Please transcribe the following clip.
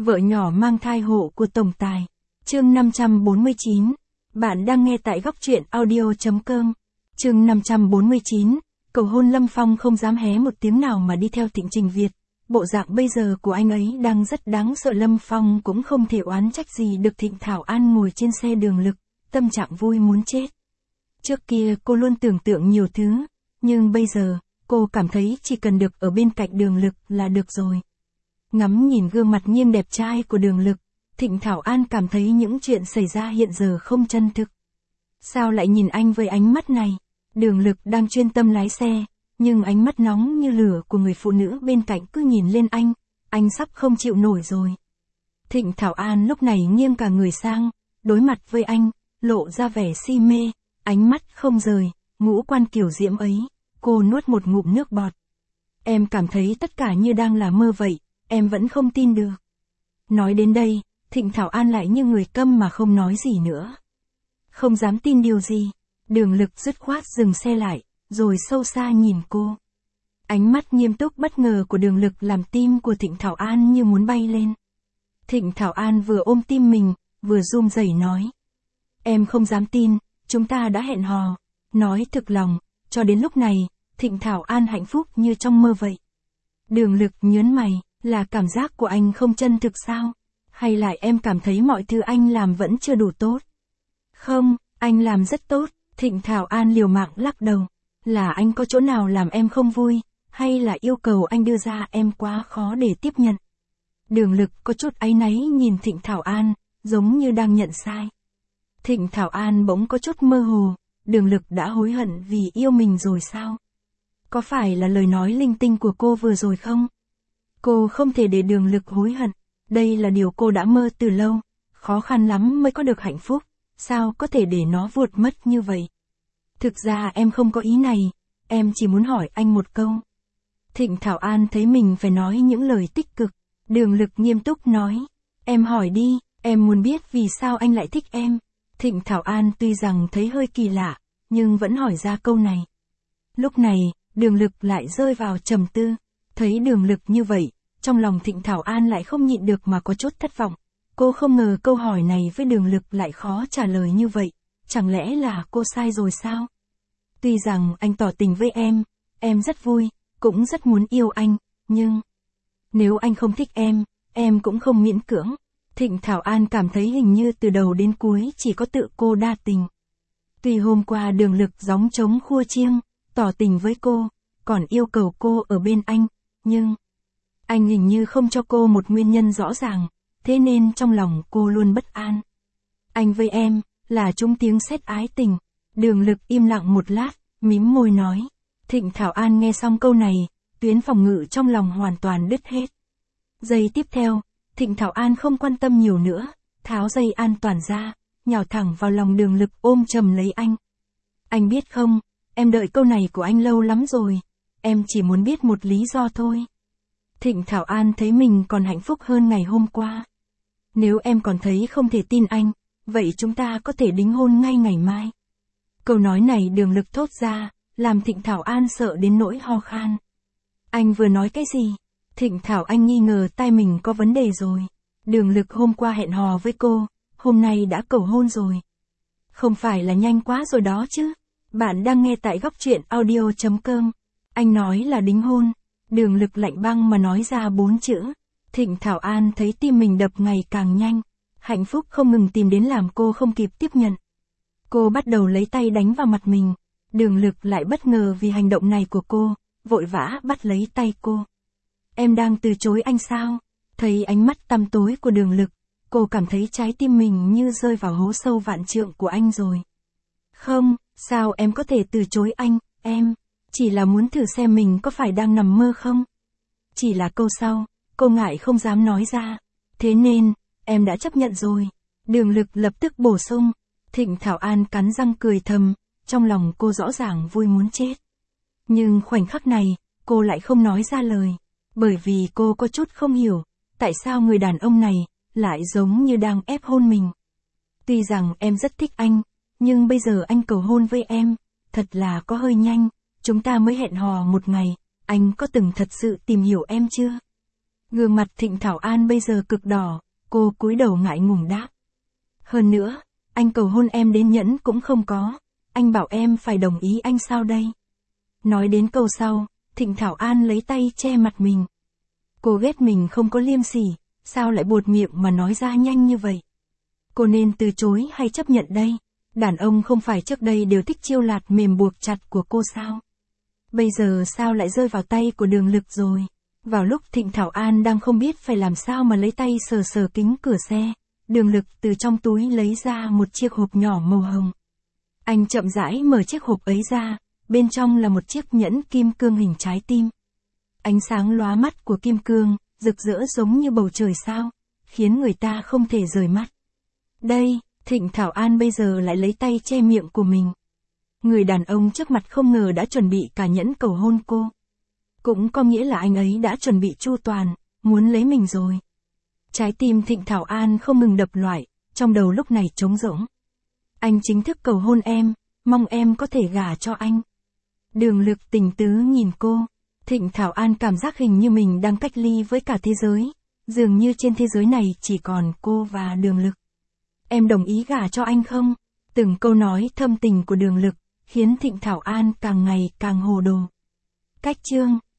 Vợ nhỏ mang thai hộ của tổng tài. Chương 549. Bạn đang nghe tại góc truyện audio.com. Chương 549. Cầu hôn. Lâm Phong không dám hé một tiếng nào mà đi theo Thịnh Trình Việt. Bộ dạng bây giờ của anh ấy đang rất đáng sợ. Lâm Phong cũng không thể oán trách gì được Thịnh Thảo An ngồi trên xe Đường Lực, tâm trạng vui muốn chết. Trước kia cô luôn tưởng tượng nhiều thứ, nhưng bây giờ, cô cảm thấy chỉ cần được ở bên cạnh Đường Lực là được rồi. Ngắm nhìn gương mặt nghiêng đẹp trai của Đường Lực, Thịnh Thảo An cảm thấy những chuyện xảy ra hiện giờ không chân thực. Sao lại nhìn anh với ánh mắt này? Đường Lực đang chuyên tâm lái xe, nhưng ánh mắt nóng như lửa của người phụ nữ bên cạnh cứ nhìn lên anh sắp không chịu nổi rồi. Thịnh Thảo An lúc này nghiêng cả người sang, đối mặt với anh, lộ ra vẻ si mê, ánh mắt không rời, ngũ quan kiều diễm ấy. Cô nuốt một ngụm nước bọt. Em cảm thấy tất cả như đang là mơ vậy, em vẫn không tin được. Nói đến đây, Thịnh Thảo An lại như người câm mà không nói gì nữa. Không dám tin điều gì, Đường Lực dứt khoát dừng xe lại, rồi sâu xa nhìn cô. Ánh mắt nghiêm túc bất ngờ của Đường Lực làm tim của Thịnh Thảo An như muốn bay lên. Thịnh Thảo An vừa ôm tim mình, vừa run rẩy nói. Em không dám tin, chúng ta đã hẹn hò. Nói thực lòng, cho đến lúc này, Thịnh Thảo An hạnh phúc như trong mơ vậy. Đường Lực nhớn mày, là cảm giác của anh không chân thực sao? Hay lại em cảm thấy mọi thứ anh làm vẫn chưa đủ tốt? Không, anh làm rất tốt. Thịnh Thảo An liều mạng lắc đầu. Là anh có chỗ nào làm em không vui, hay là yêu cầu anh đưa ra em quá khó để tiếp nhận? Đường Lực có chút áy náy nhìn Thịnh Thảo An, giống như đang nhận sai. Thịnh Thảo An bỗng có chút mơ hồ, Đường Lực đã hối hận vì yêu mình rồi sao? Có phải là lời nói linh tinh của cô vừa rồi không? Cô không thể để Đường Lực hối hận, đây là điều cô đã mơ từ lâu, khó khăn lắm mới có được hạnh phúc, sao có thể để nó vụt mất như vậy? Thực ra em không có ý này, em chỉ muốn hỏi anh một câu. Thịnh Thảo An thấy mình phải nói những lời tích cực, Đường Lực nghiêm túc nói, em hỏi đi, em muốn biết vì sao anh lại thích em. Thịnh Thảo An tuy rằng thấy hơi kỳ lạ, nhưng vẫn hỏi ra câu này. Lúc này, Đường Lực lại rơi vào trầm tư, thấy Đường Lực như vậy, trong lòng Thịnh Thảo An lại không nhịn được mà có chút thất vọng. Cô không ngờ câu hỏi này với Đường Lực lại khó trả lời như vậy, chẳng lẽ là cô sai rồi sao? Tuy rằng anh tỏ tình với em rất vui, cũng rất muốn yêu anh, nhưng nếu anh không thích em cũng không miễn cưỡng. Thịnh Thảo An cảm thấy hình như từ đầu đến cuối chỉ có tự cô đa tình. Tuy hôm qua Đường Lực gióng trống khua chiêng, tỏ tình với cô, còn yêu cầu cô ở bên anh, nhưng anh hình như không cho cô một nguyên nhân rõ ràng, thế nên trong lòng cô luôn bất an. Anh với em, là chung tiếng sét ái tình. Đường Lực im lặng một lát, mím môi nói. Thịnh Thảo An nghe xong câu này, tuyến phòng ngự trong lòng hoàn toàn đứt hết. Giây tiếp theo, Thịnh Thảo An không quan tâm nhiều nữa, tháo dây an toàn ra, nhào thẳng vào lòng Đường Lực ôm chầm lấy anh. Anh biết không, em đợi câu này của anh lâu lắm rồi, em chỉ muốn biết một lý do thôi. Thịnh Thảo An thấy mình còn hạnh phúc hơn ngày hôm qua. Nếu em còn thấy không thể tin anh, vậy chúng ta có thể đính hôn ngay ngày mai. Câu nói này Đường Lực thốt ra, làm Thịnh Thảo An sợ đến nỗi ho khan. Anh vừa nói cái gì? Thịnh Thảo Anh nghi ngờ tai mình có vấn đề rồi. Đường Lực hôm qua hẹn hò với cô, hôm nay đã cầu hôn rồi. Không phải là nhanh quá rồi đó chứ? Bạn đang nghe tại góc truyện audio.com. Anh nói là đính hôn. Đường Lực lạnh băng mà nói ra 4 chữ. Thịnh Thảo An thấy tim mình đập ngày càng nhanh. Hạnh phúc không ngừng tìm đến làm cô không kịp tiếp nhận. Cô bắt đầu lấy tay đánh vào mặt mình. Đường Lực lại bất ngờ vì hành động này của cô, vội vã bắt lấy tay cô. Em đang từ chối anh sao? Thấy ánh mắt tăm tối của Đường Lực, cô cảm thấy trái tim mình như rơi vào hố sâu vạn trượng của anh rồi. Không, sao em có thể từ chối anh, em chỉ là muốn thử xem mình có phải đang nằm mơ không? Chỉ là câu sau, cô ngại không dám nói ra. Thế nên, em đã chấp nhận rồi. Đường Lực lập tức bổ sung. Thịnh Thảo An cắn răng cười thầm, trong lòng cô rõ ràng vui muốn chết. Nhưng khoảnh khắc này, cô lại không nói ra lời. Bởi vì cô có chút không hiểu, tại sao người đàn ông này, lại giống như đang ép hôn mình. Tuy rằng em rất thích anh, nhưng bây giờ anh cầu hôn với em, thật là có hơi nhanh, chúng ta mới hẹn hò một ngày, anh có từng thật sự tìm hiểu em chưa? Gương mặt Thịnh Thảo An bây giờ cực đỏ, cô cúi đầu ngại ngùng đáp. Hơn nữa, anh cầu hôn em đến nhẫn cũng không có, anh bảo em phải đồng ý anh sao đây? Nói đến câu sau, Thịnh Thảo An lấy tay che mặt mình. Cô ghét mình không có liêm sỉ, sao lại buột miệng mà nói ra nhanh như vậy? Cô nên từ chối hay chấp nhận đây? Đàn ông không phải trước đây đều thích chiêu lạt mềm buộc chặt của cô sao? Bây giờ sao lại rơi vào tay của Đường Lực rồi? Vào lúc Thịnh Thảo An đang không biết phải làm sao mà lấy tay sờ sờ kính cửa xe, Đường Lực từ trong túi lấy ra một chiếc hộp nhỏ màu hồng. Anh chậm rãi mở chiếc hộp ấy ra, bên trong là một chiếc nhẫn kim cương hình trái tim. Ánh sáng lóa mắt của kim cương, rực rỡ giống như bầu trời sao, khiến người ta không thể rời mắt. Đây, Thịnh Thảo An bây giờ lại lấy tay che miệng của mình. Người đàn ông trước mặt không ngờ đã chuẩn bị cả nhẫn cầu hôn cô. Cũng có nghĩa là anh ấy đã chuẩn bị chu toàn, muốn lấy mình rồi. Trái tim Thịnh Thảo An không ngừng đập loạn, trong đầu lúc này trống rỗng. Anh chính thức cầu hôn em, mong em có thể gả cho anh. Đường Lực tình tứ nhìn cô. Thịnh Thảo An cảm giác hình như mình đang cách ly với cả thế giới. Dường như trên thế giới này chỉ còn cô và Đường Lực. Em đồng ý gả cho anh không? Từng câu nói thâm tình của Đường Lực, khiến Thịnh Thảo An càng ngày càng hồ đồ. Cách chương